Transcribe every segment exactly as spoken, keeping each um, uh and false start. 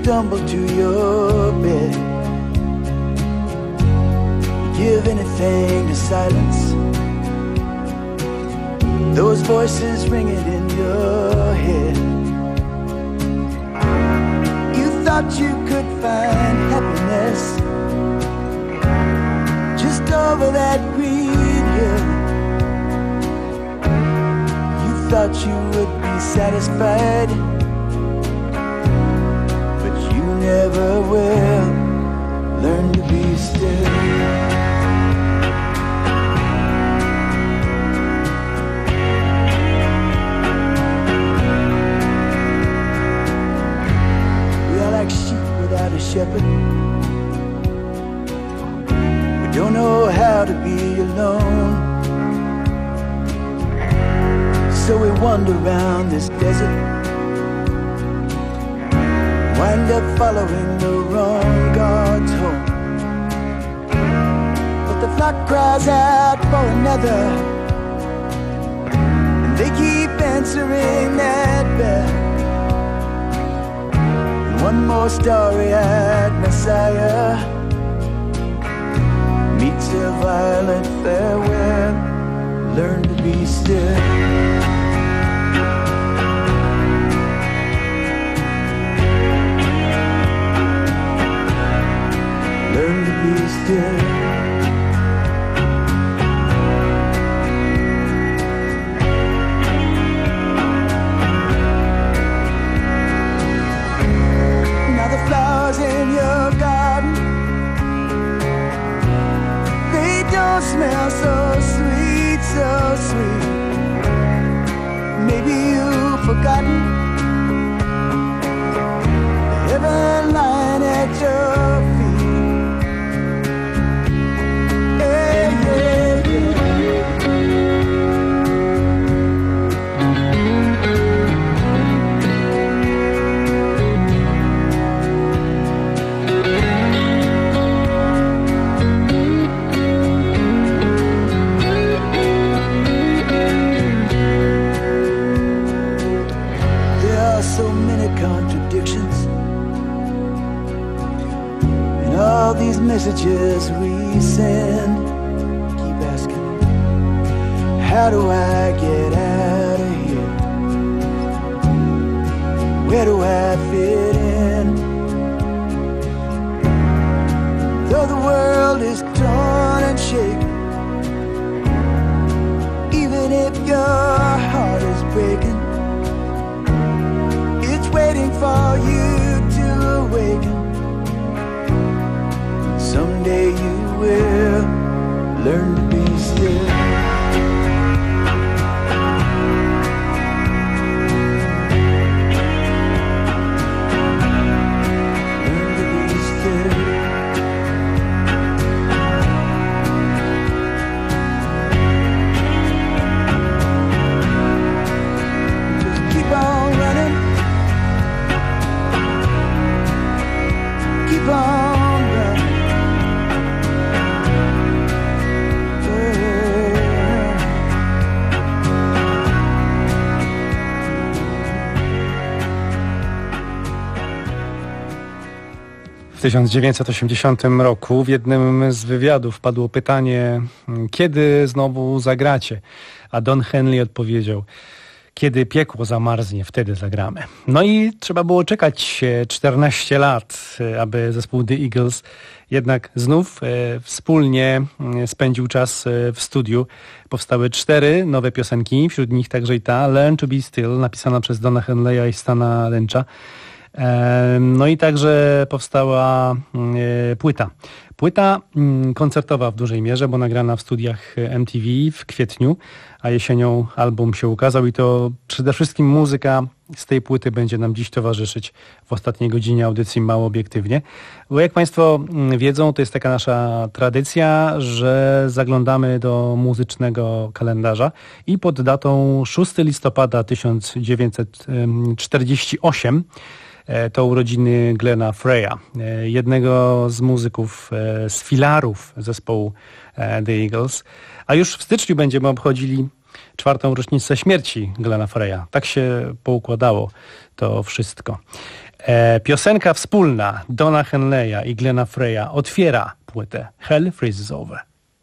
stumble to your bed. You give anything to silence those voices ringing in your head. You thought you could find happiness just over that green hill. You thought you would be satisfied, but you never will. Learn to be still. A shepherd, we don't know how to be alone, so we wander around this desert, wind up following the wrong God's home. But the flock cries out for another, and they keep answering that bell. One more starry-eyed Messiah meets a violent farewell. Learn to be still. Learn to be still. In your garden, they don't smell so sweet, so sweet. Maybe you've forgotten the heaven lying at your feet. Hey, yeah, yeah. All these messages we send, keep asking, how do I get out of here? Where do I fit in? Though the world is torn and shaken, even if your heart is breaking, it's waiting for you to awaken. Someday you will learn to be still. Learn to be still. Just keep on running. Keep on. W tysiąc dziewięćset osiemdziesiątym roku w jednym z wywiadów padło pytanie, kiedy znowu zagracie? A Don Henley odpowiedział, kiedy piekło zamarznie, wtedy zagramy. No i trzeba było czekać czternaście lat, aby zespół The Eagles jednak znów e, wspólnie spędził czas w studiu. Powstały cztery nowe piosenki, wśród nich także i ta Learn to be Still, napisana przez Dona Henleya i Stana Lyncha. No i także powstała płyta. Płyta koncertowa w dużej mierze, bo nagrana w studiach M T V w kwietniu, a jesienią album się ukazał i to przede wszystkim muzyka z tej płyty będzie nam dziś towarzyszyć w ostatniej godzinie audycji Mało Obiektywnie. Bo jak Państwo wiedzą, to jest taka nasza tradycja, że zaglądamy do muzycznego kalendarza i pod datą szóstego listopada tysiąc dziewięćset czterdziestego ósmego to urodziny Glena Freya, jednego z muzyków, z filarów zespołu The Eagles. A już w styczniu będziemy obchodzili czwartą rocznicę śmierci Glena Freya. Tak się poukładało to wszystko. E, piosenka wspólna Dona Henleya i Glena Freya otwiera płytę Hell Freezes Over.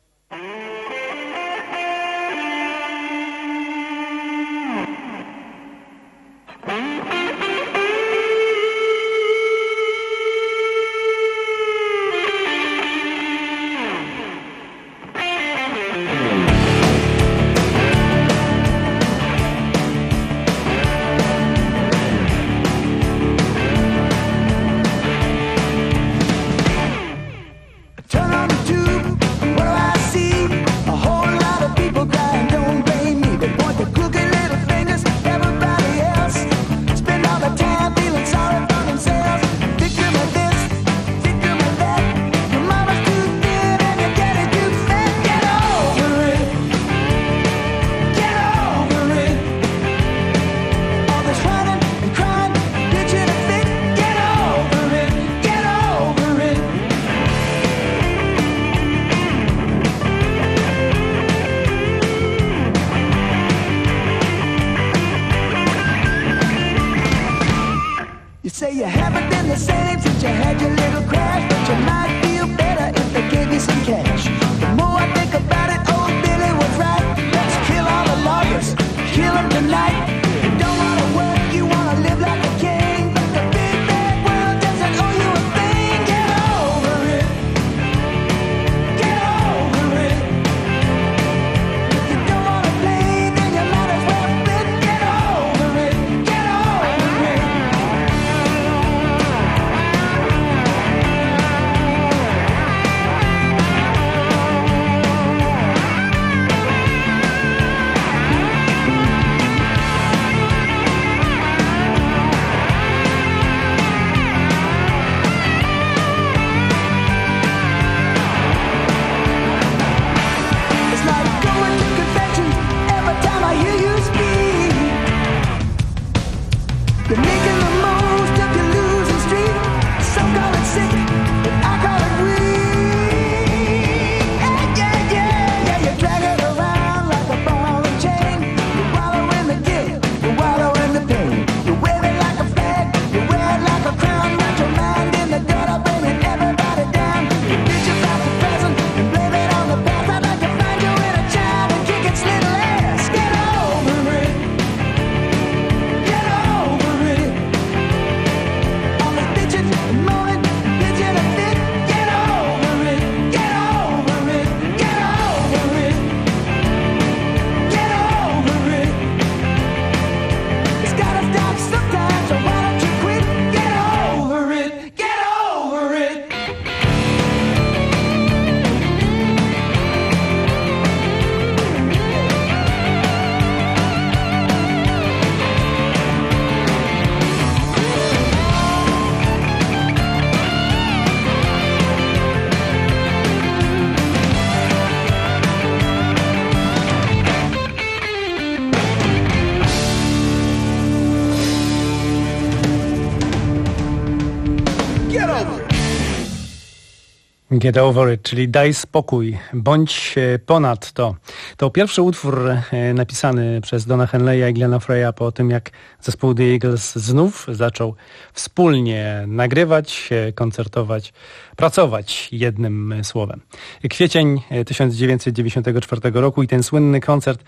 Get over it, czyli daj spokój, bądź ponad to. To pierwszy utwór napisany przez Dona Henleya i Glena Freya po tym, jak zespół The Eagles znów zaczął wspólnie nagrywać, koncertować, pracować jednym słowem. Kwiecień tysiąc dziewięćset dziewięćdziesiątego czwartego roku i ten słynny koncert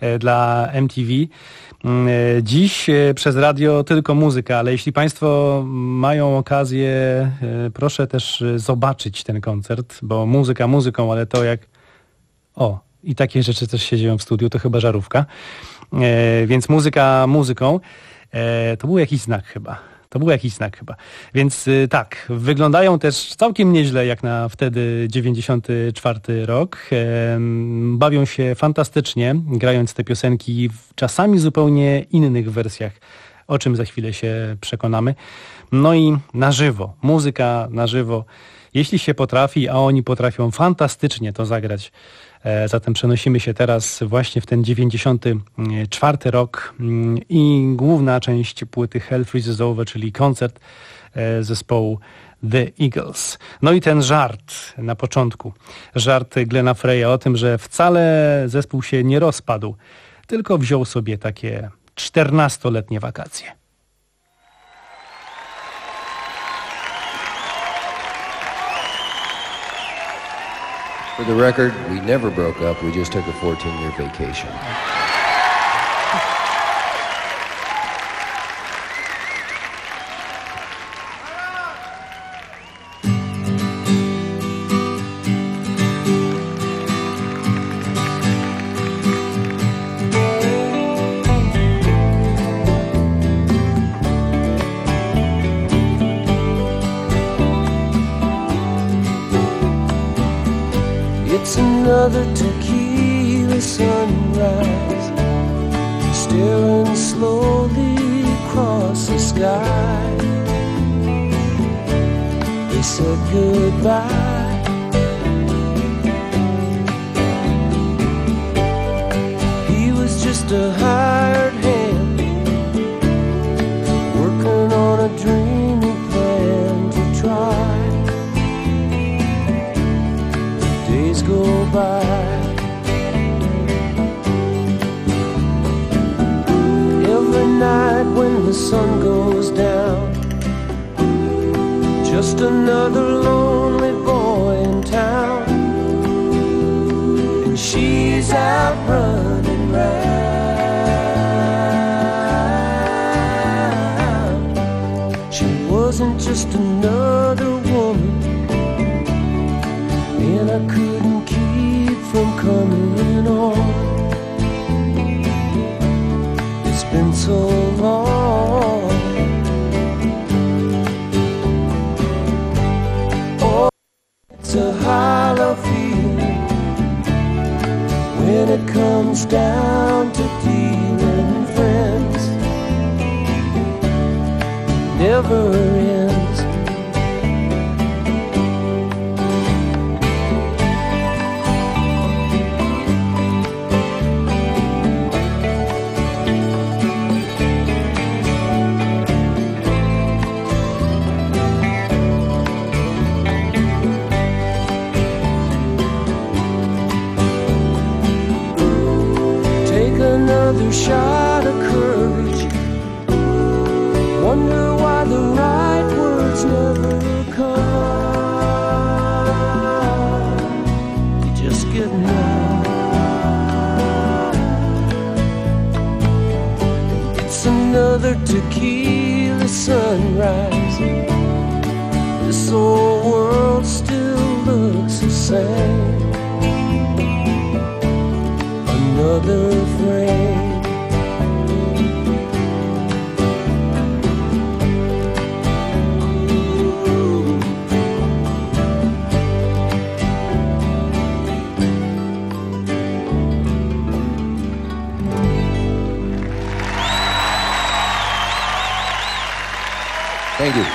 dla M T V. Dziś przez radio tylko muzyka, ale jeśli Państwo mają okazję, proszę też zobaczyć ten koncert, bo muzyka muzyką, ale to jak... O, i takie rzeczy też się dzieją w studiu, to chyba żarówka. Więc muzyka muzyką, to był jakiś znak chyba. To był jakiś znak chyba. Więc tak, wyglądają też całkiem nieźle jak na wtedy dziewięćdziesiąty czwarty rok. Bawią się fantastycznie, grając te piosenki w czasami zupełnie innych wersjach, o czym za chwilę się przekonamy. No i na żywo, muzyka na żywo, jeśli się potrafi, a oni potrafią fantastycznie to zagrać. Zatem przenosimy się teraz właśnie w ten dziewięćdziesiąty czwarty rok i główna część płyty Hell Freezes Over, czyli koncert zespołu The Eagles. No i ten żart na początku, żart Glena Freya o tym, że wcale zespół się nie rozpadł, tylko wziął sobie takie czternastoletnie wakacje. For the record, we never broke up. We just took a fourteen-year vacation. It's another tequila sunrise, staring slowly across the sky. They said goodbye. He was just a hired hand, working on a dreamy plan to try. Days go by. Every night when the sun goes down, just another lonely boy in town, and she's out running round. She wasn't just another woman, and I couldn't keep from coming on. It's been so long. Oh, it's a hollow feeling when it comes down to dealing friends. Never ends. Another shot of courage. Wonder why the right words never come. You're just getting out. It's another tequila sunrise. This old world still looks the same. Another frame. Thank you.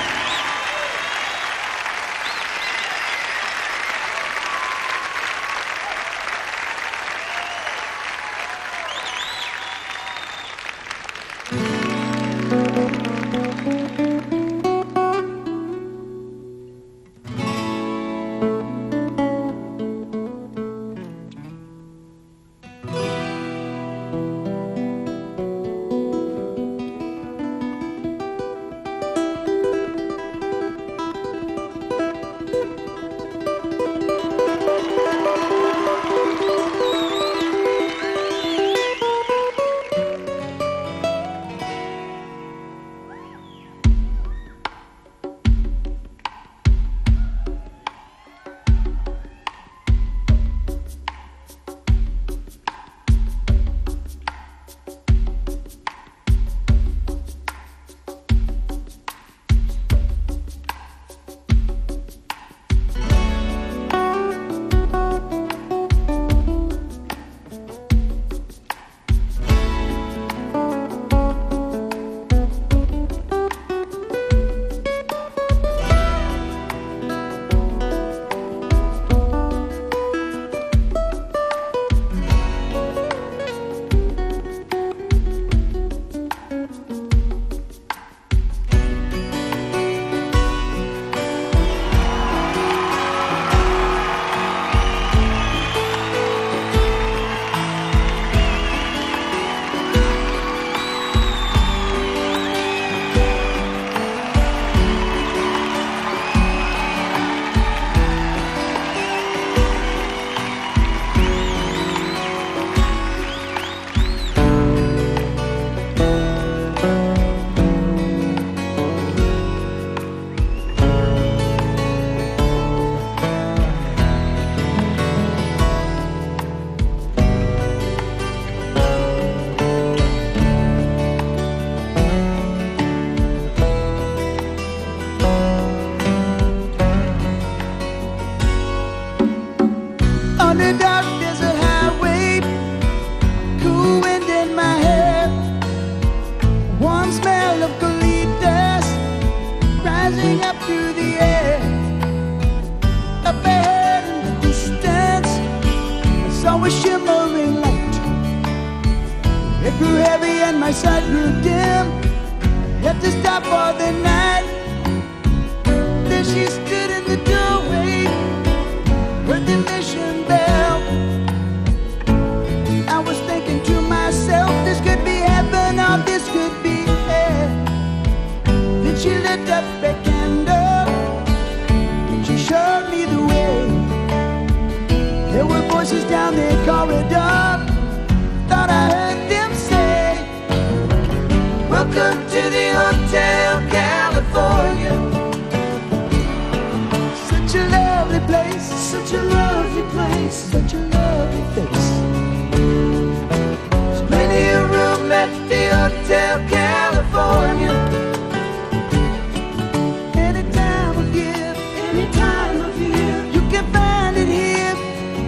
trail of eucalyptus rising up through the air. Up ahead in the distance, I saw a shimmering light. It grew heavy and my sight grew dim. I had to stop for the night. There she stood in the doorway, heard the mission bell. I was thinking to myself, this could be heaven or this could be hell. Then she lit up a candle and she showed me the way. There were voices down the corridor, thought I heard them say, welcome to the Hotel California. Such a lovely place, such a lovely place, such a lovely face. There's plenty of room at the Hotel California. Any time of year, any time of year, you can find it here.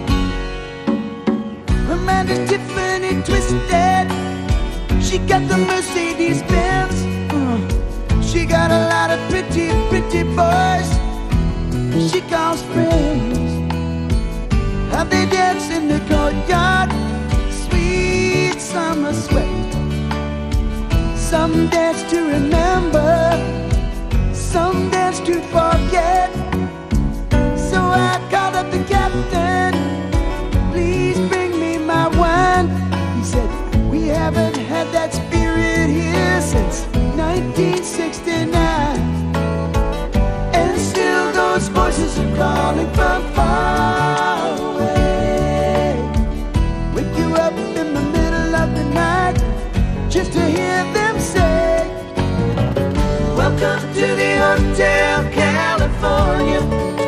Her mind is Tiffany twisted. She got the Mercedes Benz. Uh, she got a lot of pretty, pretty boys she calls friends. How they dance in the courtyard, sweet summer sweat. Some dance to remember, some dance to forget. So I called up the captain, please bring me my wine. He said, we haven't had that spirit here since nineteen sixty-nine. And still those voices are calling from far away. Wake you up in the middle of the night just to hear them say, welcome to the Hotel California.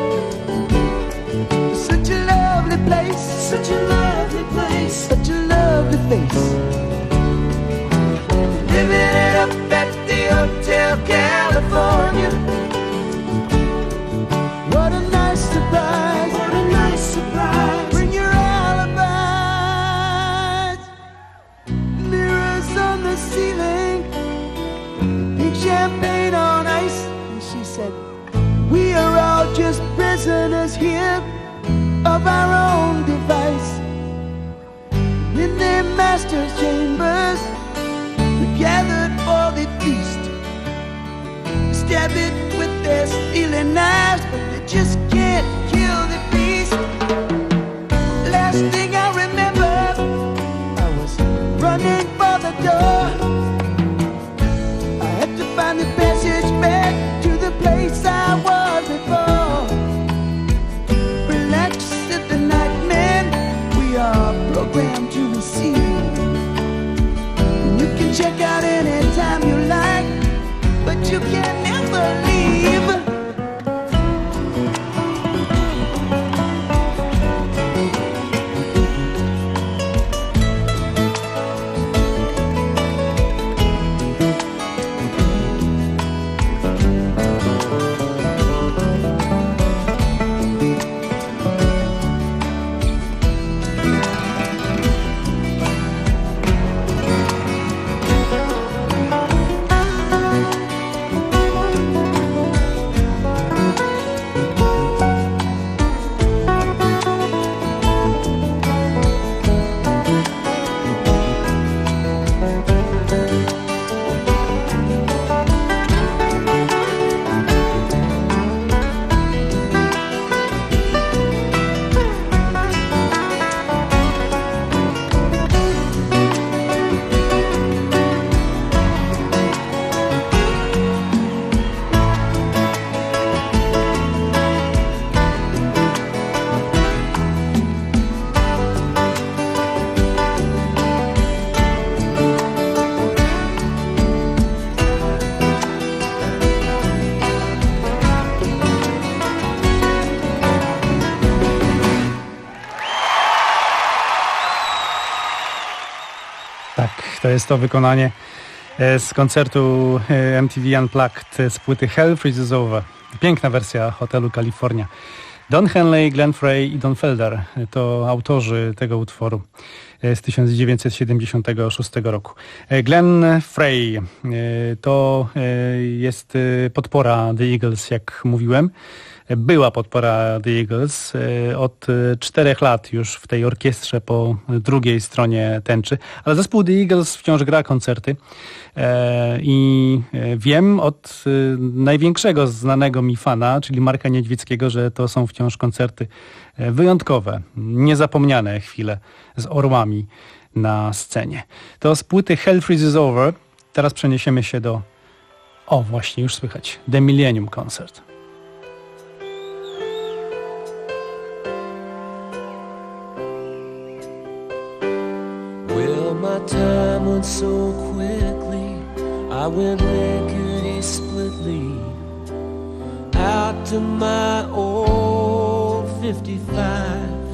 Such a lovely place, such a lovely place, such a lovely face. Living it up at the Hotel California. What a nice surprise, what a nice surprise. Bring your alibis. Mirrors on the ceiling, pink champagne on ice. And she said, we are all just prisoners here of our own device. In their master's chambers, we gathered for the feast. Stab it with their stealing knives, but they just can't kill the beast. Last thing I remember, I was running for the door. I had to find the passage back to the place I was before. Relax, said the nightman, we are programmed to receive. You can check out anytime you like, but you can never leave. To jest to wykonanie z koncertu M T V Unplugged z płyty Hell Freezes Over. Piękna wersja Hotelu California. Don Henley, Glenn Frey i Don Felder to autorzy tego utworu. z tysiąc dziewięćset siedemdziesiątego szóstego roku. Glenn Frey to jest podpora The Eagles, jak mówiłem. Była podpora The Eagles od czterech lat już w tej orkiestrze po drugiej stronie tęczy, ale zespół The Eagles wciąż gra koncerty i wiem od największego znanego mi fana, czyli Marka Niedźwieckiego, że to są wciąż koncerty wyjątkowe, niezapomniane chwile z orłami na scenie. To z płyty Hell Freezes Over. Teraz przeniesiemy się do, o właśnie już słychać, The Millennium Concert. My time went so quickly, I went lickety-splitly out to my old fifty-five.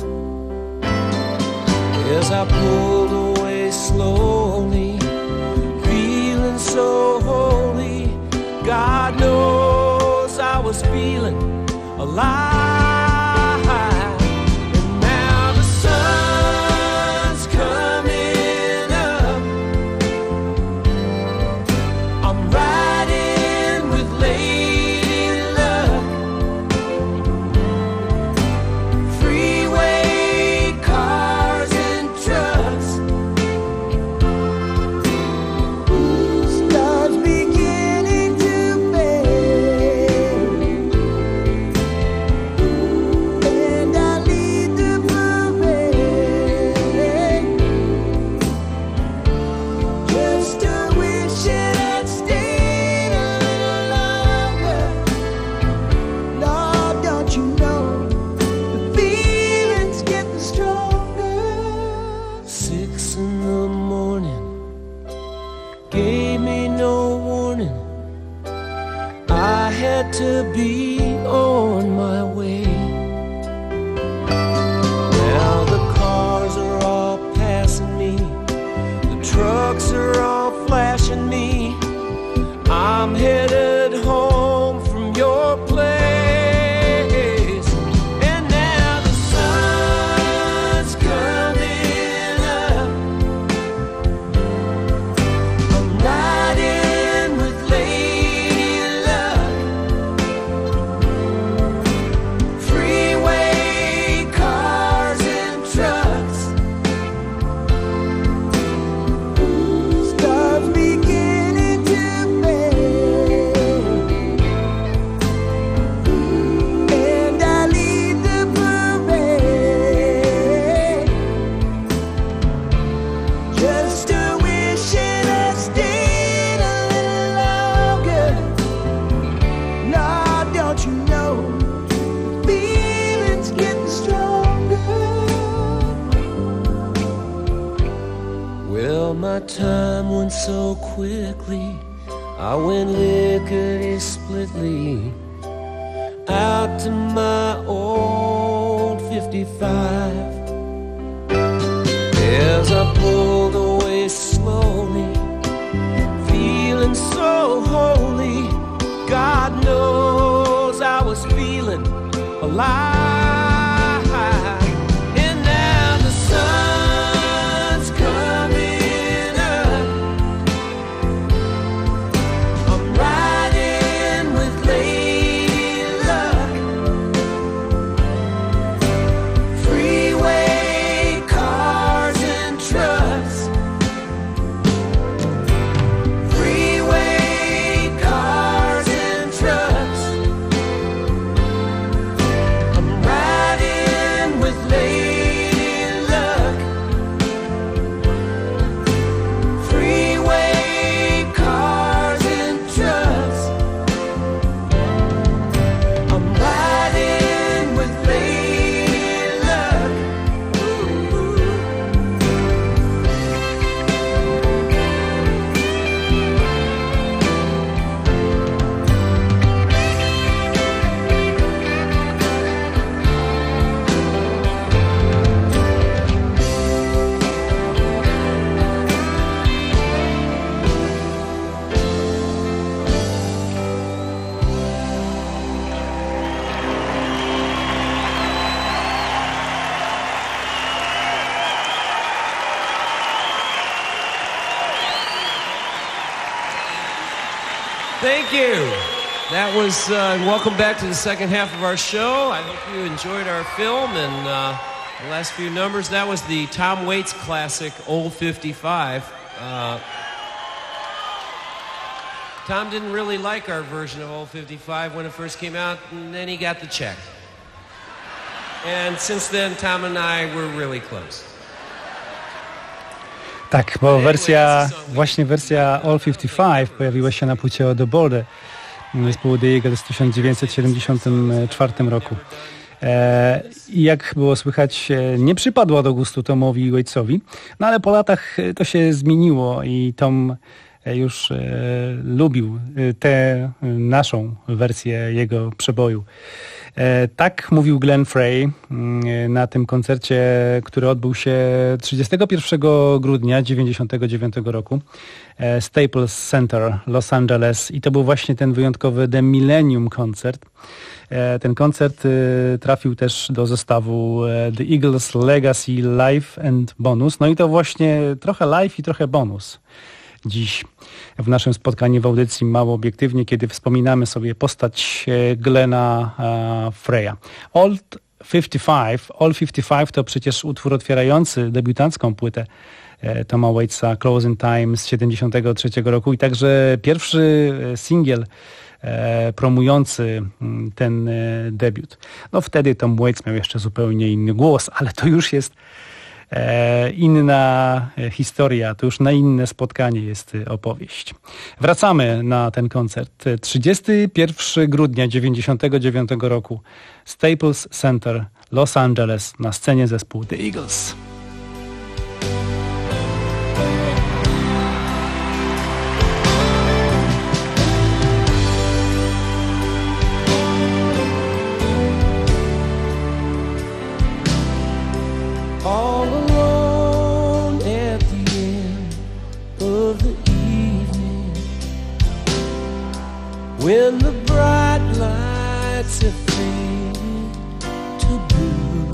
As I pulled away slowly, feeling so holy, God knows I was feeling alive. To be on my way. Now the cars are all passing me, the trucks are all flashing me. I'm headed home from your place. And now the sun's coming up, I'm riding with Lady Luck. Freeway cars and trucks, stars beginning to fade, and I lead the parade, just a wishing I stayed a little longer. Lord, don't you know the feeling's getting stronger? Well, my time went so quickly, I went lickety-splitly out to my old fifty-five. As I pulled away slowly, feeling so holy, God knows I was feeling alive. And now the sun's coming up, I'm riding with Lady Luck. Freeway cars and trucks, freeway cars and trucks, I'm Thank you. That was, uh, welcome back to the second half of our show. I hope you enjoyed our film and uh, the last few numbers. That was the Tom Waits classic, Old fifty-five. Uh, Tom didn't really like our version of Old fifty-five when it first came out, and then he got the check. And since then, Tom and I were really close. Tak, bo wersja, właśnie wersja All fifty-five pojawiła się na płycie The Border zespołu The Eagles w tysiąc dziewięćset siedemdziesiątym czwartym roku. E, I jak było słychać, nie przypadła do gustu Tomowi Waitsowi, no ale po latach to się zmieniło i Tom już e, lubił tę naszą wersję jego przeboju. E, tak mówił Glenn Frey e, na tym koncercie, który odbył się trzydziestego pierwszego grudnia dziewięćdziesiątego dziewiątego roku. E, Staples Center, Los Angeles, i to był właśnie ten wyjątkowy The Millennium Concert. E, ten koncert e, trafił też do zestawu e, The Eagles Legacy Live and Bonus. No i to właśnie trochę live i trochę bonus. Dziś w naszym spotkaniu w audycji Mało Obiektywnie, kiedy wspominamy sobie postać Glena uh, Freya. Old fifty-five, All fifty-five to przecież utwór otwierający debiutancką płytę e, Toma Waitsa Closing Time z siedemdziesiątego trzeciego roku i także pierwszy singiel e, promujący ten e, debiut. No wtedy Tom Waits miał jeszcze zupełnie inny głos, ale to już jest E, inna historia, to już na inne spotkanie jest opowieść. Wracamy na ten koncert. trzydziestego pierwszego grudnia dziewięćdziesiątego dziewiątego roku, Staples Center, Los Angeles, na scenie zespół The Eagles. All alone at the end of the evening, when the bright lights have faded to blue,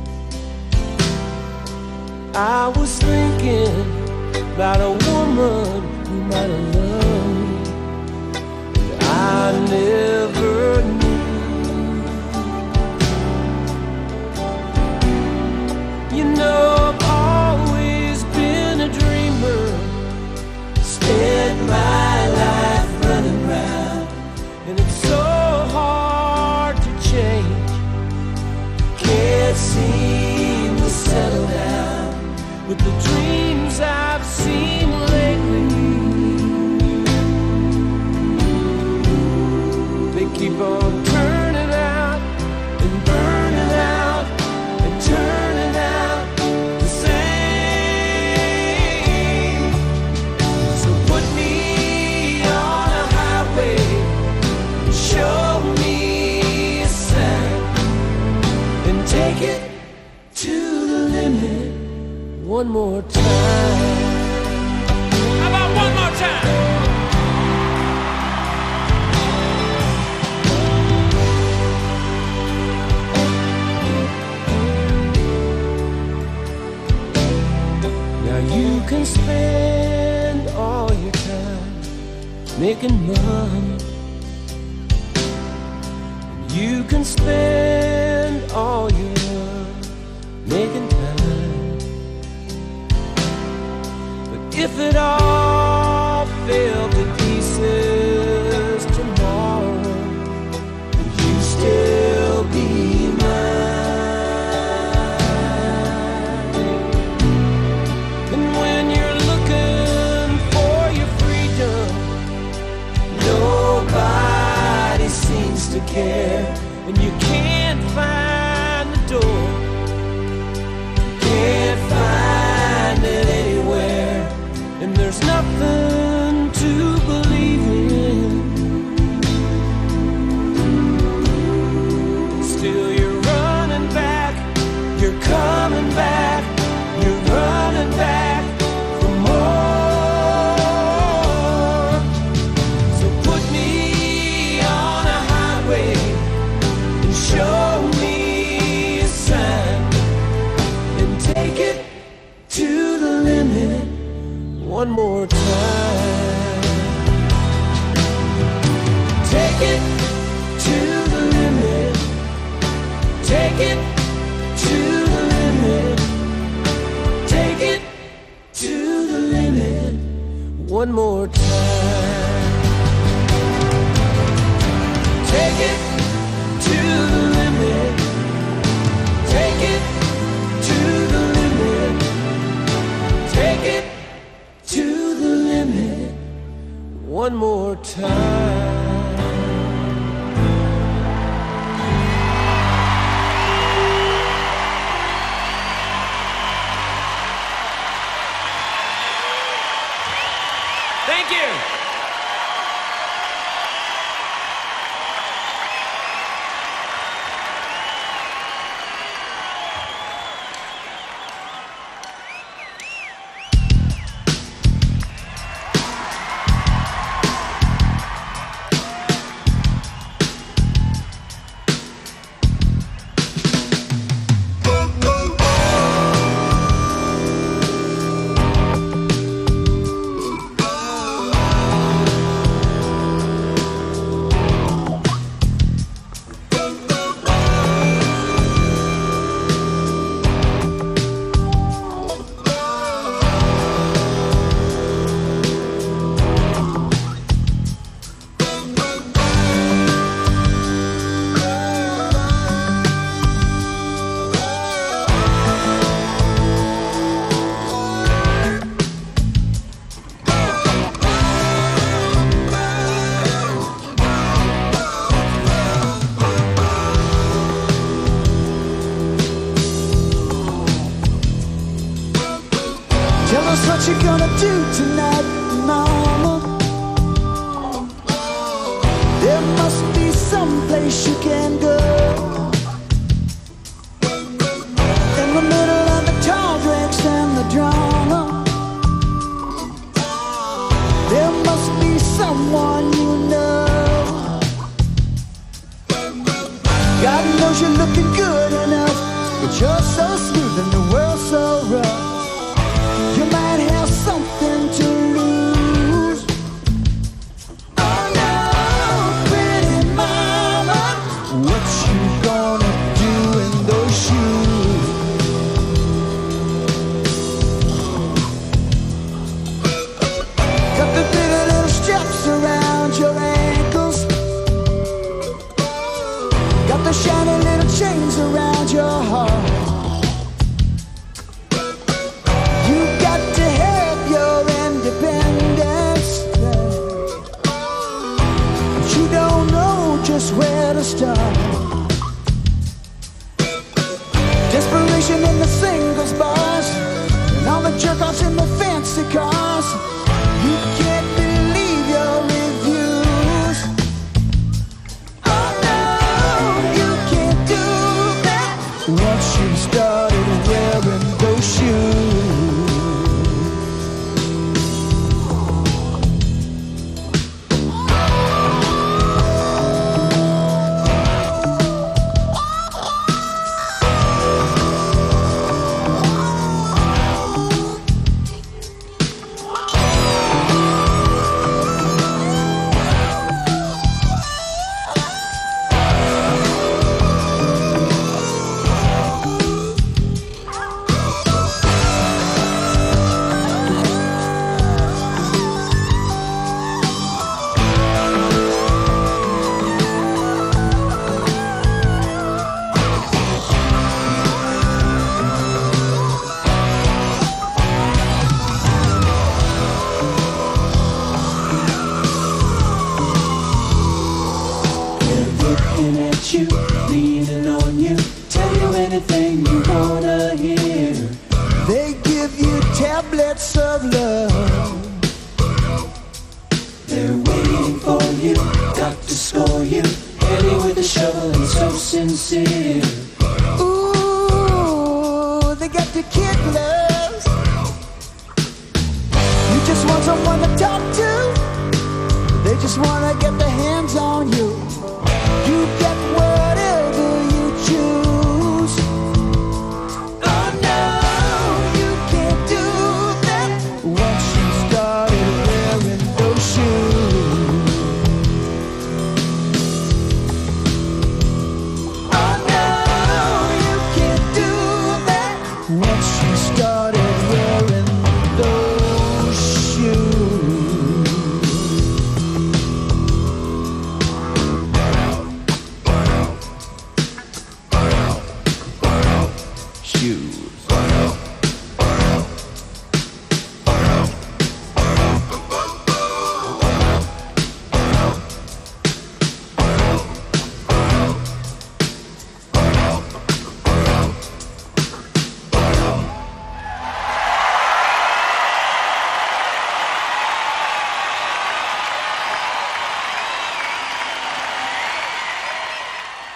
I was thinking about a woman who might have loved me, but I never knew. You know, I've always been a dreamer, spent my life running round, and it's so hard to change, can't seem to settle down with the dreams I've seen lately. They keep on turning out and burning out and turning out. Show me a sign and take it to the limit one more time. How about one more time? Now you can spend all your time making money. You can spend all your love making time, but if it all fell to pieces tomorrow, would you still be mine? And when you're looking for your freedom, nobody seems to care. And you can't find the door, can't find it anywhere, and there's nothing to believe in. Still you're running back, you're coming back, you're running back for more. So put me on a highway, show me a sign and take it to the limit one more time. Take it to the limit. Take it to the limit. One more time. Take it to the limit. Take it to the limit. Take it to the limit. One more time. Thank you. What you gonna do tonight, mama? There must be some place you can go. In the middle of the tall drinks and the drama, there must be someone you know. God knows you're looking good enough, but you're so smooth and the world's so rough. You might have something to lose. Oh no, pretty mama, what you gonna do in those shoes? Got the pretty little straps around your ankles, got the shiny little chains around your heart. Where to start? Desperation in the singles bars, and all the jerk-offs in the fancy cars. You can't believe your reviews. Oh no, you can't do that once you started wearing those shoes. Ooh, they got the kid gloves. You just want someone to talk to. They just want to get their hands on you. You get whatever you choose. Oh no, you can't do that once you started wearing those shoes. Oh no,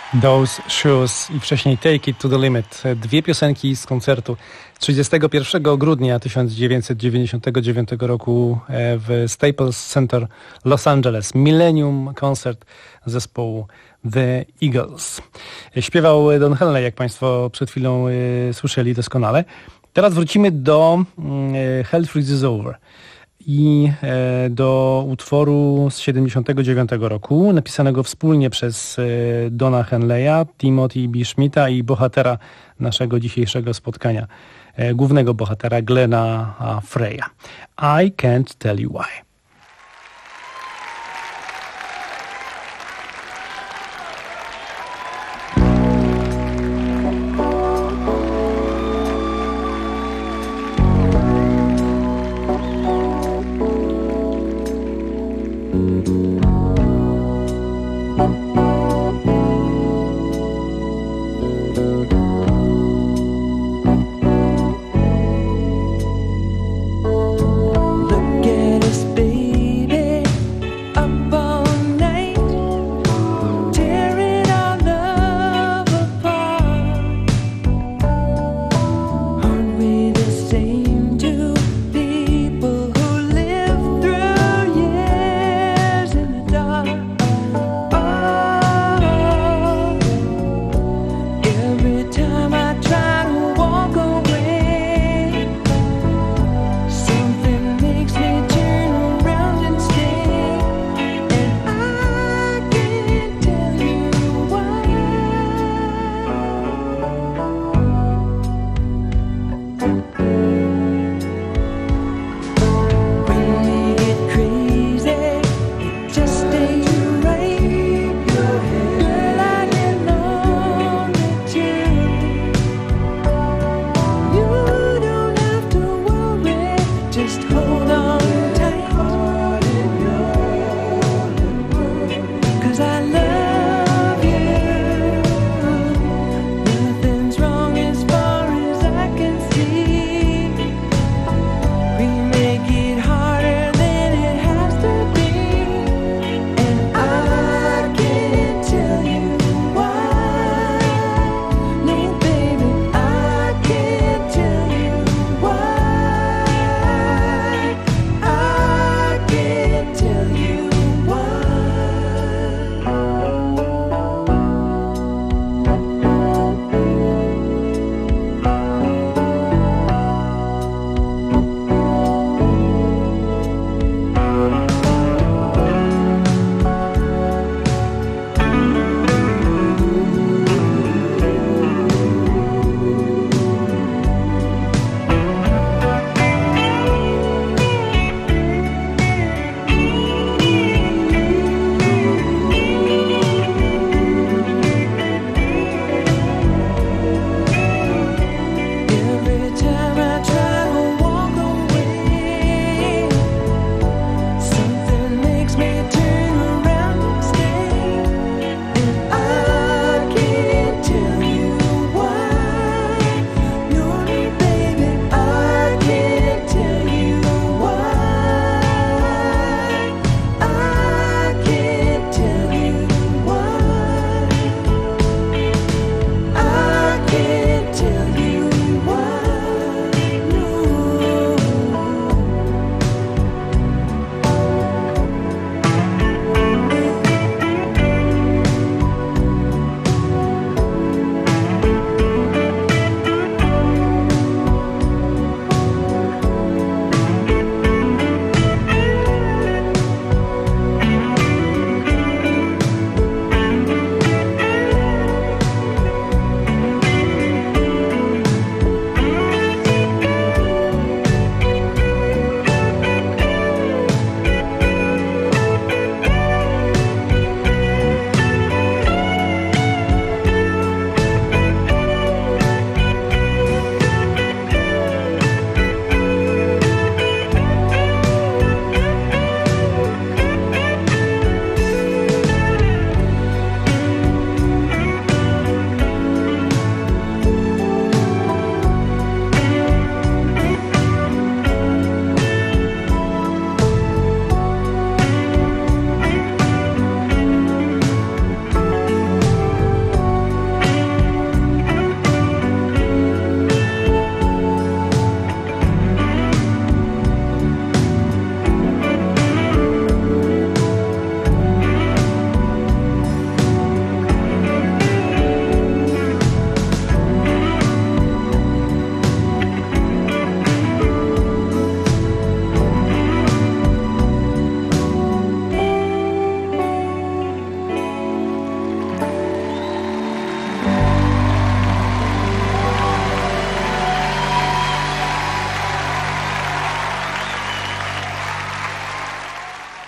Those Shoes i wcześniej Take It to the Limit. Dwie piosenki z koncertu trzydziestego pierwszego grudnia tysiąc dziewięćset dziewięćdziesiątego dziewiątego roku w Staples Center Los Angeles. Millennium Concert zespołu The Eagles. Śpiewał Don Henley, jak Państwo przed chwilą y, słyszeli doskonale. Teraz wrócimy do y, Hell Freezes Over i e, do utworu z siedemdziesiątego dziewiątego roku, napisanego wspólnie przez e, Dona Henleya, Timothy B. Schmidta i bohatera naszego dzisiejszego spotkania, e, głównego bohatera Glena Freya. I Can't Tell You Why. Look at his face.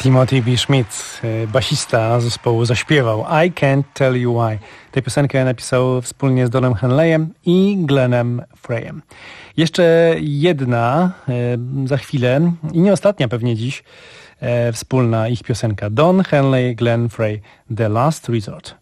Timothy B. Schmidt, basista zespołu, zaśpiewał I Can't Tell You Why. Tę piosenkę napisał wspólnie z Donem Henleyem i Glennem Freyem. Jeszcze jedna za chwilę i nie ostatnia pewnie dziś wspólna ich piosenka. Don Henley, Glenn Frey, The Last Resort.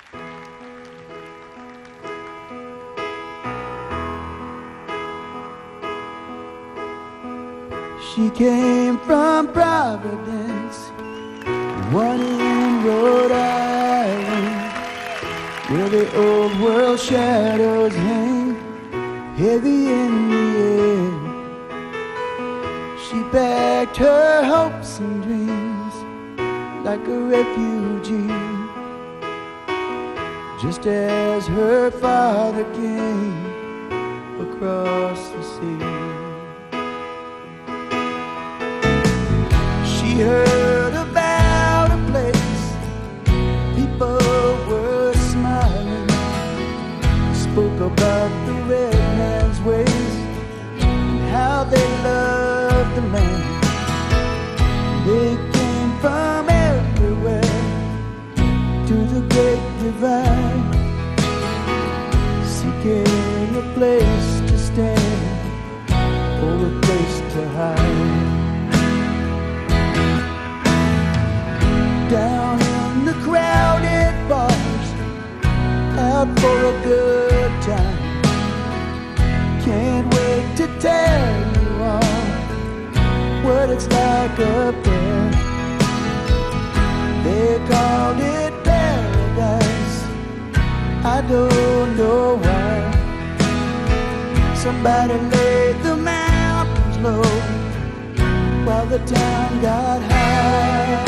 She came from Providence, one in Rhode Island, where the old world shadows hang heavy in the air. She packed her hopes and dreams like a refugee, just as her father came across the sea. She heard about a place people were smiling, spoke about the red man's ways and how they loved the land. They came from everywhere to the great divide, seeking a place to stand or a place to hide. Down in the crowded bars, out for a good time. Can't wait to tell you all what it's like up there. They called it paradise, I don't know why. Somebody laid the mountains low while the town got high.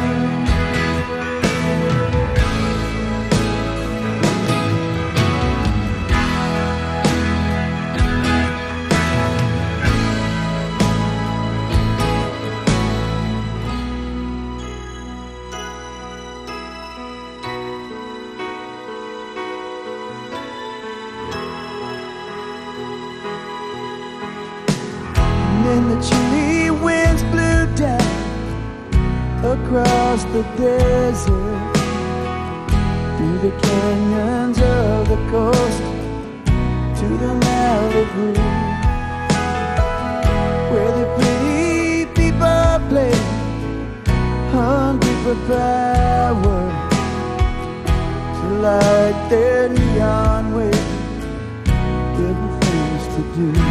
And the chilly winds blew down across the desert, through the canyons of the coast to the Malibu, where the pretty people play, hungry for power, to light their neon way, giving things to do.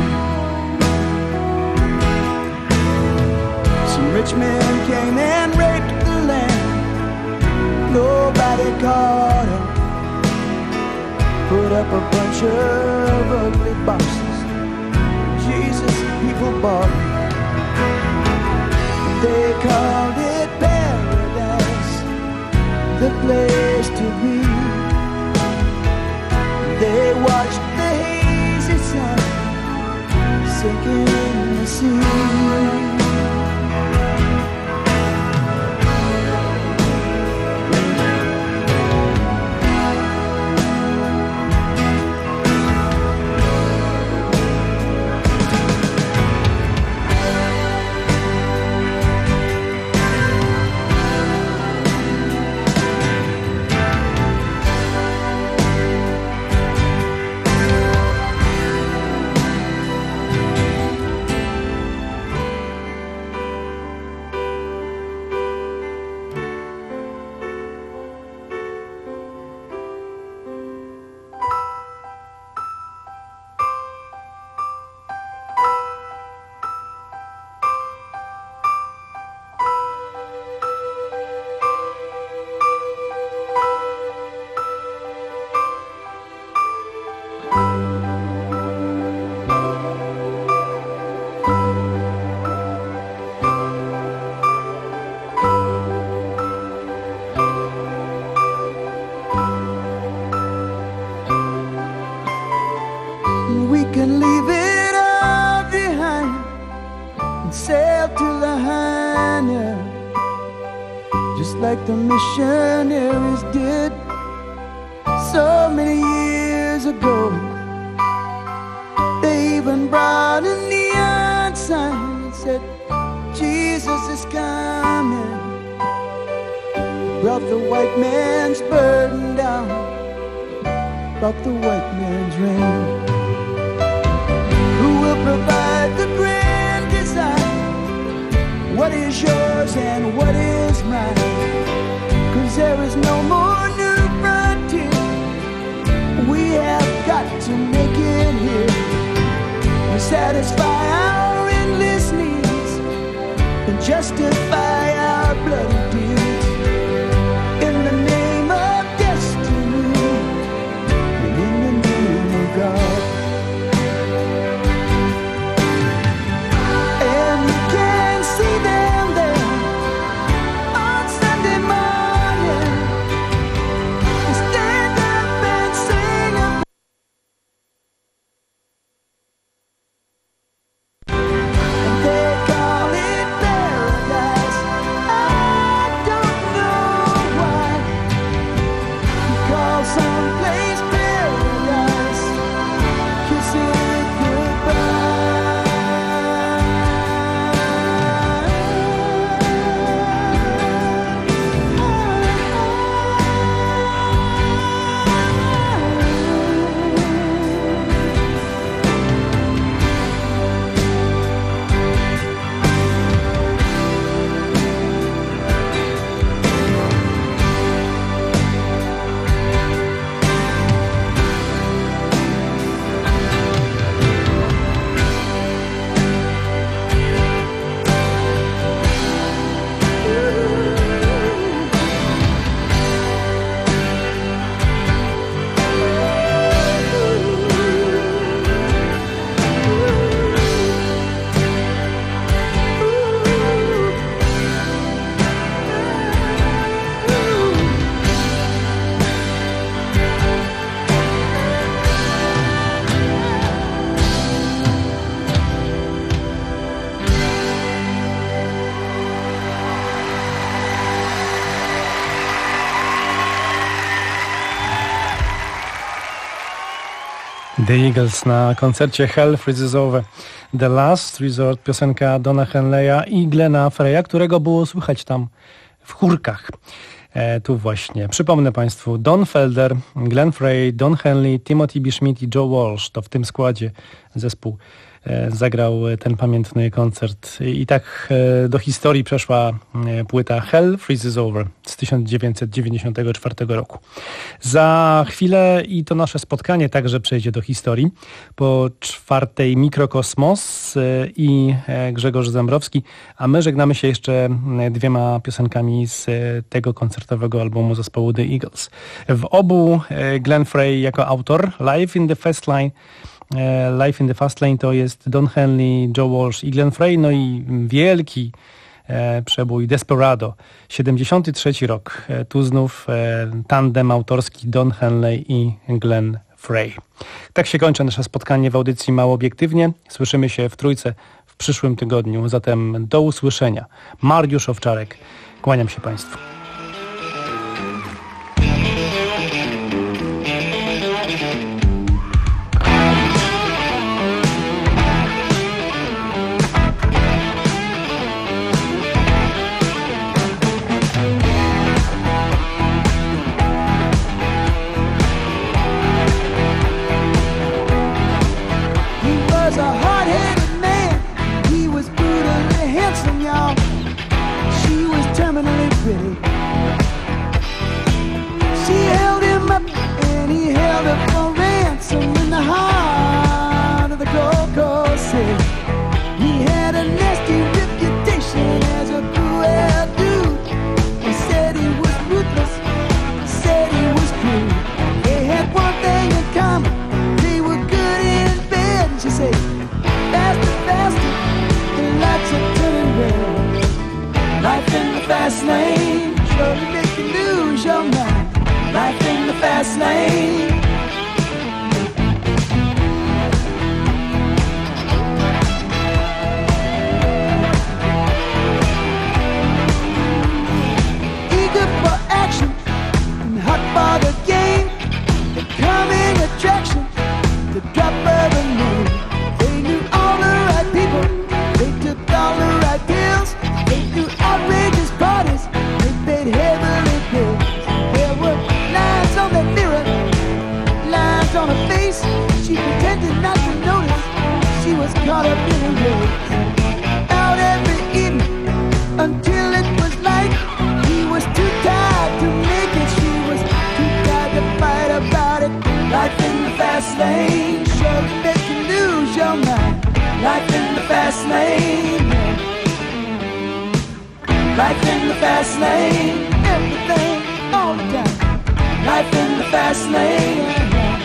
Rich men came and raped the land, nobody caught them. Put up a bunch of ugly boxes, Jesus, people bought them. They called it paradise, the place to be. They watched the hazy sun sinking in the sea. Can leave it all behind and sail to Lahaina, just like the missionaries did so many years ago. They even brought a neon sign that said, Jesus is coming. brought the white man's burden down, brought the white man's rain. Who will provide the grand design? What is yours and what is mine? 'Cause there is no more new frontier. We have got to make it here and satisfy our endless needs and justify our bloody deeds in the name of destiny and in the name of God. And you can see them there on Sunday morning. They stand up and sing a and they call it paradise. I don't know why you call someplace paradise. Kiss it The Eagles na koncercie Hell Freezes Over. The Last Resort, piosenka Dona Henleya i Glena Freya, którego było słychać tam w chórkach. E, tu właśnie. Przypomnę Państwu, Don Felder, Glenn Frey, Don Henley, Timothy B. Schmidt i Joe Walsh. To w tym składzie zespół e, zagrał ten pamiętny koncert. I tak e, do historii przeszła e, płyta Hell Freezes Over z tysiąc dziewięćset dziewięćdziesiątego czwartego roku. Za chwilę i to nasze spotkanie także przejdzie do historii. Po czwartej Mikrokosmos i Grzegorz Zembrowski, a my żegnamy się jeszcze dwiema piosenkami z tego koncertowego albumu zespołu The Eagles. W obu Glenn Frey jako autor, Live in the Fast Lane, Live in the Fast Lane to jest Don Henley, Joe Walsh i Glenn Frey, no i wielki przebój Desperado, siedemdziesiąty trzeci rok. Tu znów tandem autorski Don Henley i Glenn Frey. Tak się kończy nasze spotkanie w audycji Mało Obiektywnie. Słyszymy się w Trójce w przyszłym tygodniu. Zatem do usłyszenia. Mariusz Owczarek. Kłaniam się Państwu. Fast lane, slowly make you lose your mind. Life in the fast lane. Eager for action and hot for the game. The coming attraction, the drop of a name. They knew all the right people, they took all the right pills. They knew outrageous parties, they paid heavily. the road. Out every evening until it was light. He was too tired to make it. She was too tired to fight about it. Life in the fast lane sure makes you lose your mind. Life in the fast lane. Life in the fast lane. Everything all the time. Life in the fast lane.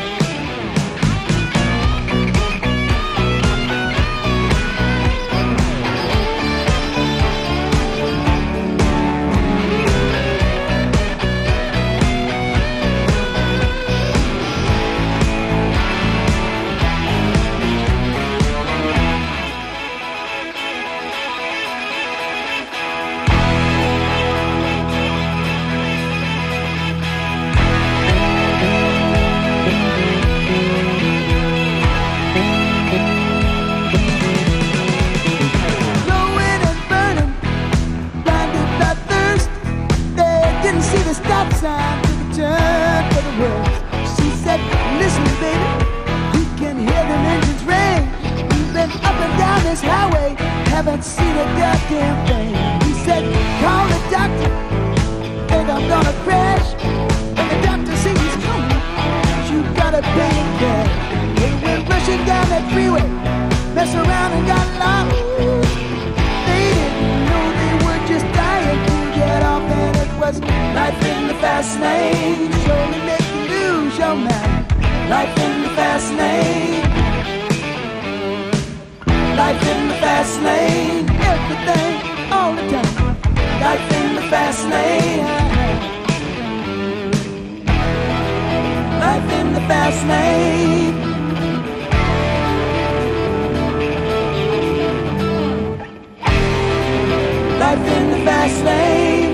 Sign to the turn for the world. She said, listen baby, you can hear them engines ring. We've been up and down this highway, haven't seen a goddamn thing. He said, call the doctor, think I'm gonna crash. When the doctor sees he's coming, you gotta pay him cash. They went rushing down that freeway, mess around and got lost. They didn't know they were just dying to get off, and it was life in the fast lane. Surely make you lose your mind. Life in the fast lane. Life in the fast lane. Everything all the time. Life in the fast lane. Life in the fast lane. Life in the fast lane.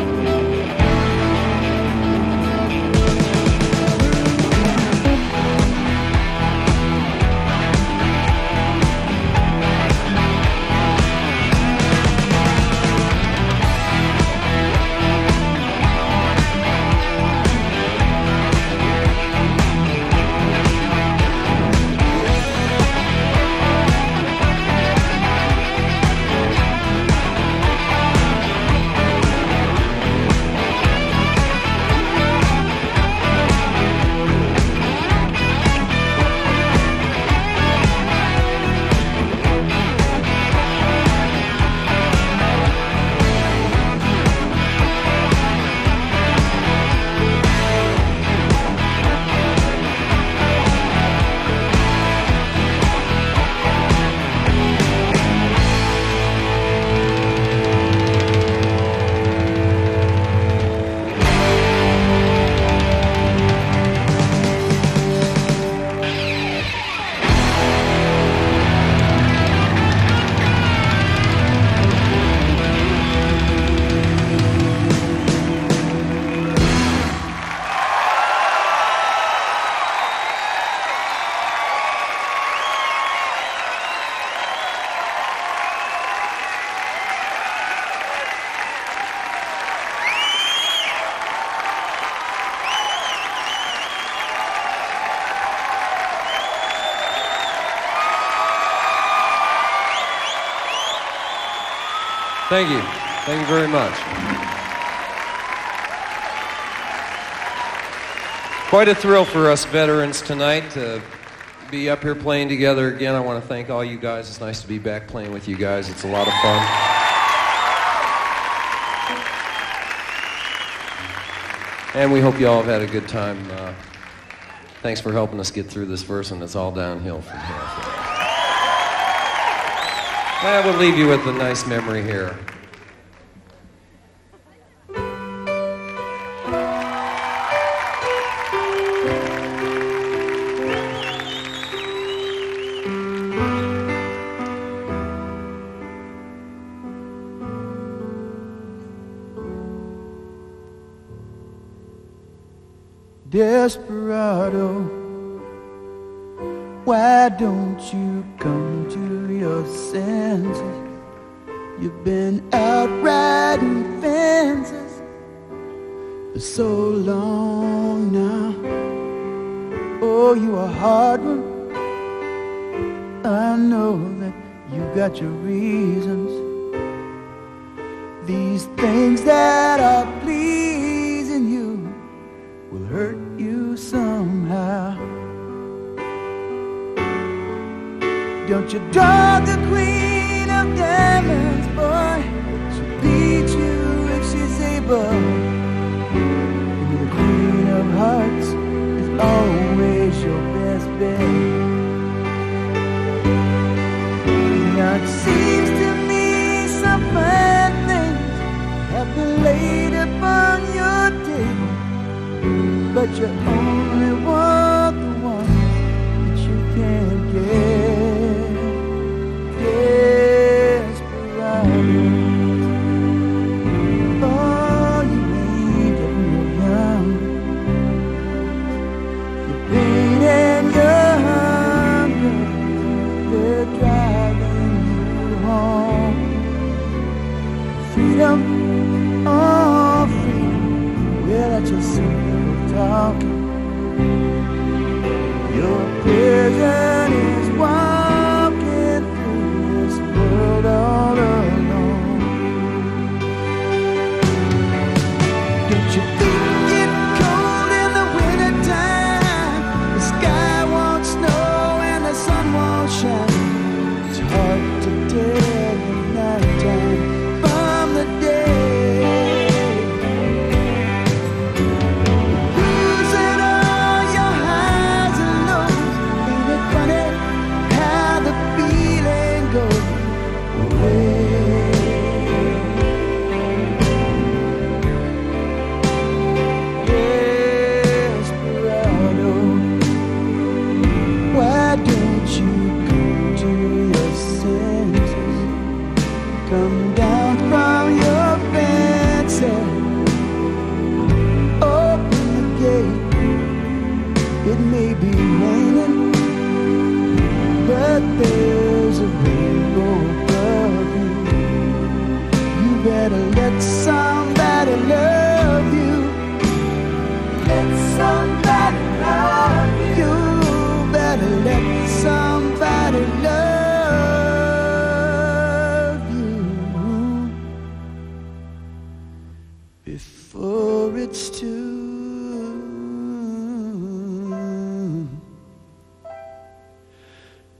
Thank you. Thank you very much. Quite a thrill for us veterans tonight to be up here playing together again. I want to thank all you guys. It's nice to be back playing with you guys. It's a lot of fun. And we hope you all have had a good time. Uh, thanks for helping us get through this verse, and it's all downhill from here. I will leave you with a nice memory here. Desperado, why don't you come to your senses? You've been out riding fences for so long now. Oh, you a hard one, I know that you you've got your reasons. These things that are pleasing you will hurt you somehow. Don't you dog the queen of diamonds, boy. She'll beat you if she's able. And the queen of hearts is always your best bet. Now it seems to me some fine things have been laid upon your table, but you only want the ones that you can't get. Desperado, oh, you ain't getting no younger. Your pain and your hunger, they're driving you home. Freedom, oh freedom, well that's just simple talking. Your prison is walking through this world all alone. Don't you think it's cold in the winter time? The sky won't snow and the sun won't shine. It's hard to tell the night time from the day. Losing all your highs and lows. Ain't it funny how the feeling goes away? Desperado, why don't you come to your senses? Come down from your fences. Open the gate. It may be raining, but there